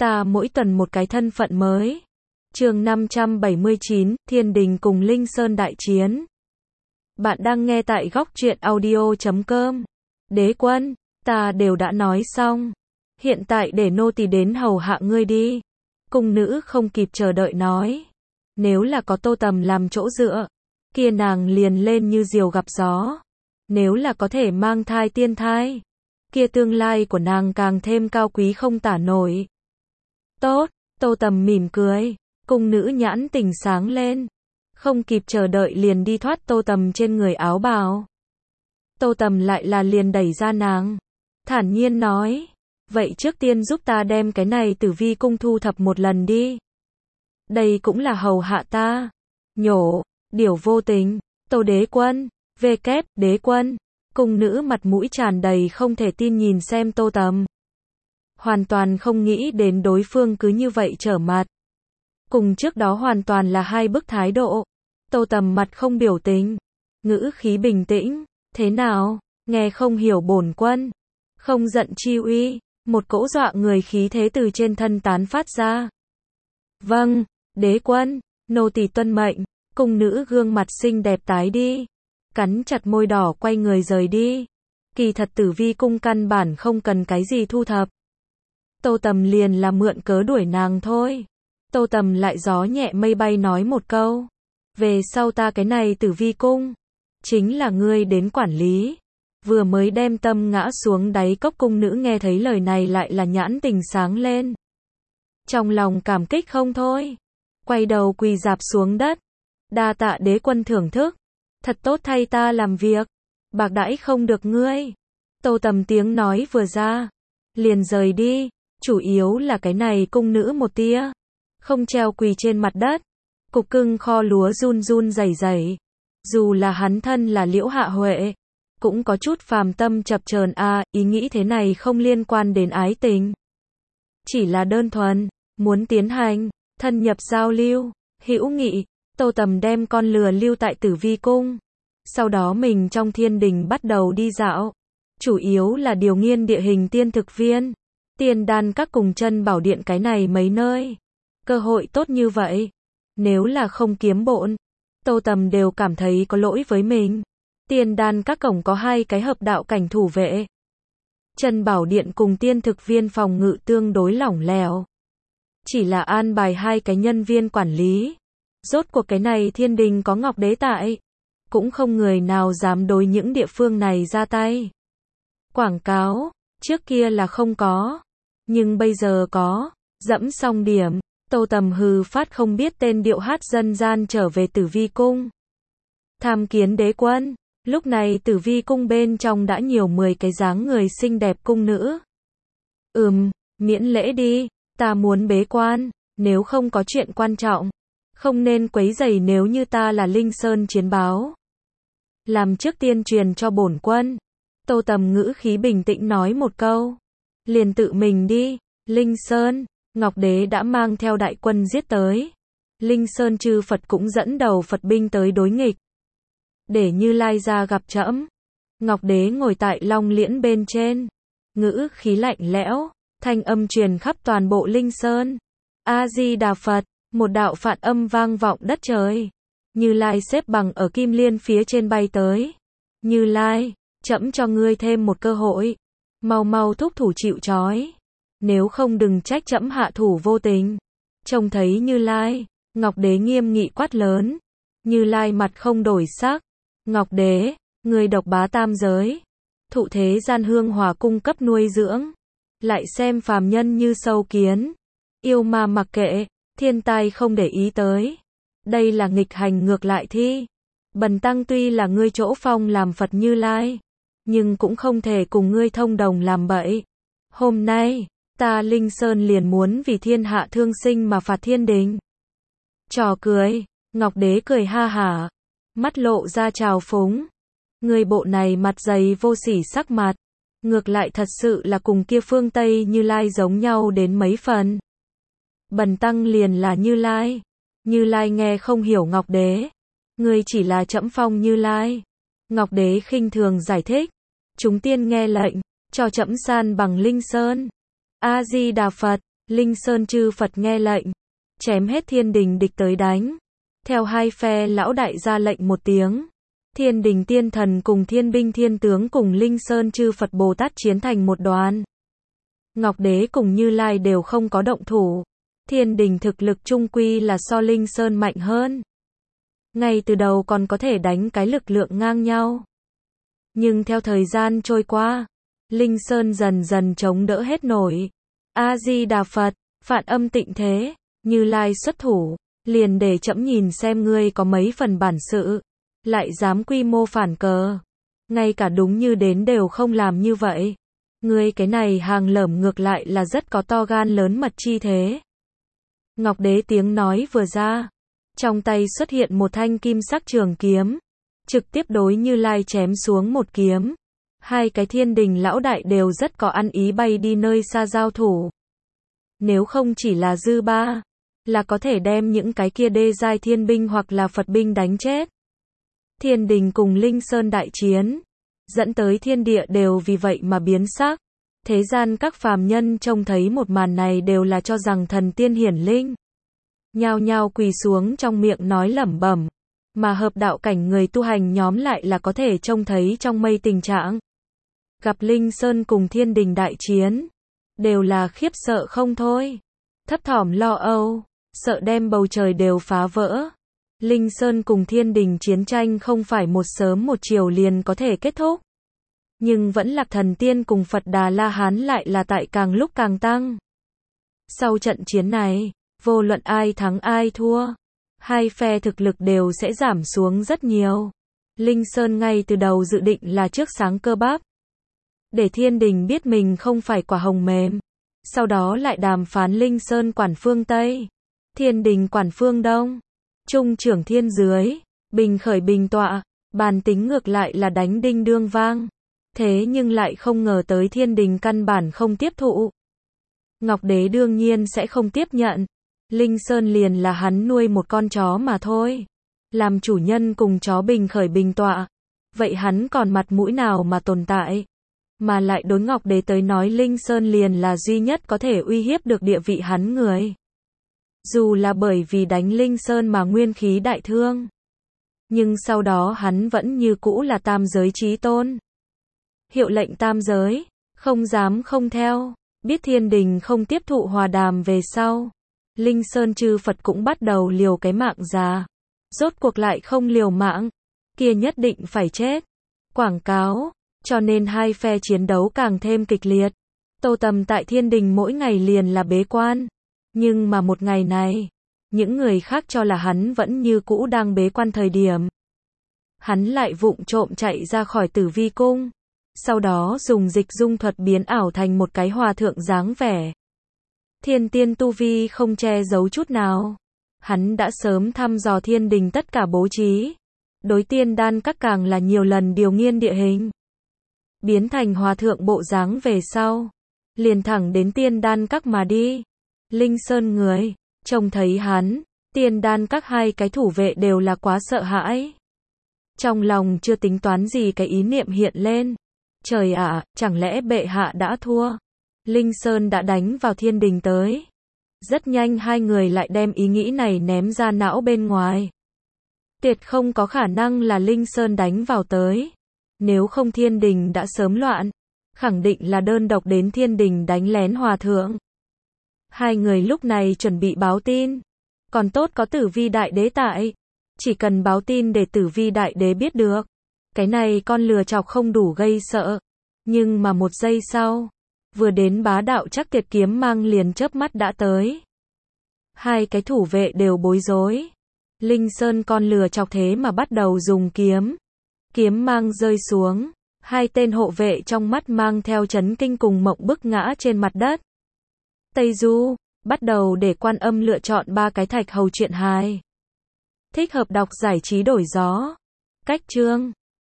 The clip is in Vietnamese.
Ta mỗi tuần một cái thân phận mới. Chương 579, Thiên Đình cùng Linh Sơn đại chiến. Bạn đang nghe tại góc truyện audio.com. Đế quân, ta đều đã nói xong. Hiện tại để nô tỳ đến hầu hạ ngươi đi. Cung nữ không kịp chờ đợi nói. Nếu là có Tô Tầm làm chỗ dựa, kia nàng liền lên như diều gặp gió. Nếu là có thể mang thai tiên thai, kia tương lai của nàng càng thêm cao quý không tả nổi. Tốt, Tô Tầm mỉm cười, cung nữ nhãn tình sáng lên. Không kịp chờ đợi liền đi thoát Tô Tầm trên người áo bào. Tô Tầm lại là liền đẩy ra nàng. Thản nhiên nói, vậy trước tiên giúp ta đem cái này Tử Vi cung thu thập một lần đi. Đây cũng là hầu hạ ta. Nhổ, điều vô tình, Tô đế quân, đế quân. Cung nữ mặt mũi tràn đầy không thể tin nhìn xem Tô Tầm. Hoàn toàn không nghĩ đến đối phương cứ như vậy trở mặt. Cùng trước đó hoàn toàn là hai bức thái độ. Tô Tầm mặt không biểu tình, ngữ khí bình tĩnh, thế nào, nghe không hiểu bổn quân. Không giận chi uy, một cỗ dọa người khí thế từ trên thân tán phát ra. Vâng, đế quân, nô tỳ tuân mệnh. Cung nữ gương mặt xinh đẹp tái đi, cắn chặt môi đỏ quay người rời đi. Kỳ thật Tử Vi cung căn bản không cần cái gì thu thập. Tô Tầm liền là mượn cớ đuổi nàng thôi. Tô Tầm lại gió nhẹ mây bay nói một câu. Về sau ta cái này Tử Vi cung, chính là ngươi đến quản lý. Vừa mới đem tâm ngã xuống đáy cốc cung nữ nghe thấy lời này lại là nhãn tình sáng lên. Trong lòng cảm kích không thôi. Quay đầu quỳ rạp xuống đất. Đa tạ đế quân thưởng thức. Thật tốt thay ta làm việc. Bạc đãi không được ngươi. Tô Tầm tiếng nói vừa ra, liền rời đi. Chủ yếu là cái này cung nữ một tia không treo quỳ trên mặt đất. Cục cưng kho lúa run run rẩy rẩy. Dù là hắn thân là Liễu Hạ Huệ, cũng có chút phàm tâm chập chờn ý nghĩ thế này không liên quan đến ái tình. Chỉ là đơn thuần, muốn tiến hành, thân nhập giao lưu, hữu nghị. Tô Tầm đem con lừa lưu tại Tử Vi cung. Sau đó mình trong thiên đình bắt đầu đi dạo. Chủ yếu là điều nghiên địa hình tiên thực viên, tiên đan các cùng chân bảo điện cái này mấy nơi. Cơ hội tốt như vậy, nếu là không kiếm bộn, Tô Tầm đều cảm thấy có lỗi với mình. Tiên đan các cổng có hai cái hợp đạo cảnh thủ vệ. Chân bảo điện cùng tiên thực viên phòng ngự tương đối lỏng lẻo. Chỉ là an bài hai cái nhân viên quản lý. Rốt cuộc cái này thiên đình có Ngọc Đế tại, cũng không người nào dám đối những địa phương này ra tay. Quảng cáo, trước kia là không có, nhưng bây giờ có. Dẫm xong điểm, Tô Tầm hừ phát không biết tên điệu hát dân gian trở về Tử Vi cung. Tham kiến đế quân. Lúc này Tử Vi cung bên trong đã nhiều 10 cái dáng người xinh đẹp cung nữ. Miễn lễ đi, ta muốn bế quan, nếu không có chuyện quan trọng, không nên quấy rầy. Nếu như ta là Linh Sơn chiến báo, làm trước tiên truyền cho bổn quân. Tô Tầm ngữ khí bình tĩnh nói một câu, liền tự mình đi. Linh Sơn, Ngọc Đế đã mang theo đại quân giết tới. Linh Sơn chư Phật cũng dẫn đầu Phật binh tới đối nghịch. Để Như Lai ra gặp trẫm. Ngọc Đế ngồi tại long liễn bên trên, ngữ khí lạnh lẽo, thanh âm truyền khắp toàn bộ Linh Sơn. A Di Đà Phật, một đạo phạn âm vang vọng đất trời. Như Lai xếp bằng ở kim liên phía trên bay tới. Như Lai, trẫm cho ngươi thêm một cơ hội, mau mau thúc thủ chịu trói, nếu không đừng trách trẫm hạ thủ vô tình. Trông thấy Như Lai, Ngọc Đế nghiêm nghị quát lớn. Như Lai mặt không đổi sắc. Ngọc Đế, ngươi độc bá tam giới, thụ thế gian hương hỏa cung cấp nuôi dưỡng, lại xem phàm nhân như sâu kiến, yêu ma mặc kệ, thiên tai không để ý tới. Đây là nghịch hành ngược lại thi. Bần tăng tuy là ngươi chỗ phong làm Phật Như Lai, nhưng cũng không thể cùng ngươi thông đồng làm bậy. Hôm nay, ta Linh Sơn liền muốn vì thiên hạ thương sinh mà phạt thiên đình. Trò cười. Ngọc Đế cười ha hả, mắt lộ ra trào phúng. Người bộ này mặt dày vô sỉ sắc mặt, ngược lại thật sự là cùng kia phương Tây Như Lai giống nhau đến mấy phần. Bần tăng liền là Như Lai. Như Lai nghe không hiểu Ngọc Đế. Ngươi chỉ là trẫm phong Như Lai. Ngọc Đế khinh thường giải thích. Chúng tiên nghe lệnh, cho trẫm san bằng Linh Sơn. A Di Đà Phật. Linh Sơn chư Phật nghe lệnh, chém hết thiên đình địch tới đánh. Theo hai phe lão đại ra lệnh một tiếng, thiên đình tiên thần cùng thiên binh thiên tướng cùng Linh Sơn chư Phật Bồ Tát chiến thành một đoàn. Ngọc Đế cùng Như Lai đều không có động thủ. Thiên đình thực lực chung quy là so Linh Sơn mạnh hơn. Ngay từ đầu còn có thể đánh cái lực lượng ngang nhau. Nhưng theo thời gian trôi qua, Linh Sơn dần dần chống đỡ hết nổi. A-di-đà Phật, Phạn Âm Tịnh Thế, Như Lai xuất thủ, liền để trẫm nhìn xem ngươi có mấy phần bản sự, lại dám quy mô phản cờ. Ngay cả đúng như đến đều không làm như vậy. Ngươi cái này hàng lởm ngược lại là rất có to gan lớn mật chi thế. Ngọc Đế tiếng nói vừa ra, trong tay xuất hiện một thanh kim sắc trường kiếm, trực tiếp đối Như Lai chém xuống một kiếm. Hai cái thiên đình lão đại đều rất có ăn ý bay đi nơi xa giao thủ. Nếu không chỉ là dư ba, là có thể đem những cái kia đê giai thiên binh hoặc là Phật binh đánh chết. Thiên đình cùng Linh Sơn đại chiến, dẫn tới thiên địa đều vì vậy mà biến sắc. Thế gian các phàm nhân trông thấy một màn này đều là cho rằng thần tiên hiển linh. Nhao nhao quỳ xuống trong miệng nói lẩm bẩm. Mà hợp đạo cảnh người tu hành nhóm lại là có thể trông thấy trong mây tình trạng. Gặp Linh Sơn cùng thiên đình đại chiến, đều là khiếp sợ không thôi. Thấp thỏm lo âu, sợ đem bầu trời đều phá vỡ. Linh Sơn cùng thiên đình chiến tranh không phải một sớm một chiều liền có thể kết thúc. Nhưng vẫn lạc thần tiên cùng Phật Đà La Hán lại là tại càng lúc càng tăng. Sau trận chiến này, vô luận ai thắng ai thua, hai phe thực lực đều sẽ giảm xuống rất nhiều. Linh Sơn ngay từ đầu dự định là trước sáng cơ bắp, để thiên đình biết mình không phải quả hồng mềm. Sau đó lại đàm phán Linh Sơn quản phương Tây, thiên đình quản phương Đông, trung trưởng thiên dưới, bình khởi bình tọa, bàn tính ngược lại là đánh đinh đương vang. Thế nhưng lại không ngờ tới thiên đình căn bản không tiếp thụ. Ngọc Đế đương nhiên sẽ không tiếp nhận. Linh Sơn liền là hắn nuôi một con chó mà thôi. Làm chủ nhân cùng chó bình khởi bình tọa. Vậy hắn còn mặt mũi nào mà tồn tại? Mà lại đối Ngọc Đế tới nói Linh Sơn liền là duy nhất có thể uy hiếp được địa vị hắn người. Dù là bởi vì đánh Linh Sơn mà nguyên khí đại thương. Nhưng sau đó hắn vẫn như cũ là tam giới chí tôn. Hiệu lệnh tam giới, không dám không theo. Biết thiên đình không tiếp thụ hòa đàm về sau. Linh Sơn chư Phật cũng bắt đầu liều cái mạng già. Rốt cuộc lại không liều mạng, kia nhất định phải chết. Quảng cáo, cho nên hai phe chiến đấu càng thêm kịch liệt. Tô Tầm tại thiên đình mỗi ngày liền là bế quan. Nhưng mà một ngày này, những người khác cho là hắn vẫn như cũ đang bế quan thời điểm. Hắn lại vụng trộm chạy ra khỏi Tử Vi cung. Sau đó dùng dịch dung thuật biến ảo thành một cái hòa thượng dáng vẻ. Thiên tiên tu vi không che giấu chút nào. Hắn đã sớm thăm dò thiên đình tất cả bố trí. Đối tiên đan các càng là nhiều lần điều nghiên địa hình. Biến thành hòa thượng bộ dáng về sau. Liền thẳng đến tiên đan các mà đi. Linh Sơn người, trông thấy hắn, tiên đan các hai cái thủ vệ đều là quá sợ hãi. Trong lòng chưa tính toán gì cái ý niệm hiện lên. Trời ạ, chẳng lẽ bệ hạ đã thua? Linh Sơn đã đánh vào thiên đình tới. Rất nhanh hai người lại đem ý nghĩ này ném ra não bên ngoài. Tuyệt không có khả năng là Linh Sơn đánh vào tới. Nếu không thiên đình đã sớm loạn. Khẳng định là đơn độc đến thiên đình đánh lén hòa thượng. Hai người lúc này chuẩn bị báo tin. Còn tốt có Tử Vi Đại Đế tại. Chỉ cần báo tin để Tử Vi Đại Đế biết được. Cái này con lừa chọc không đủ gây sợ. Nhưng mà một giây sau, vừa đến bá đạo chắc tuyệt kiếm mang liền chớp mắt đã tới. Hai cái thủ vệ đều bối rối. Linh Sơn con lừa chọc thế mà bắt đầu dùng kiếm. Kiếm mang rơi xuống. Hai tên hộ vệ trong mắt mang theo chấn kinh cùng mộng bức ngã trên mặt đất. Tây Du, bắt đầu để Quan Âm lựa chọn 3 cái thạch hầu truyện hài. Thích hợp đọc giải trí đổi gió. Cách chương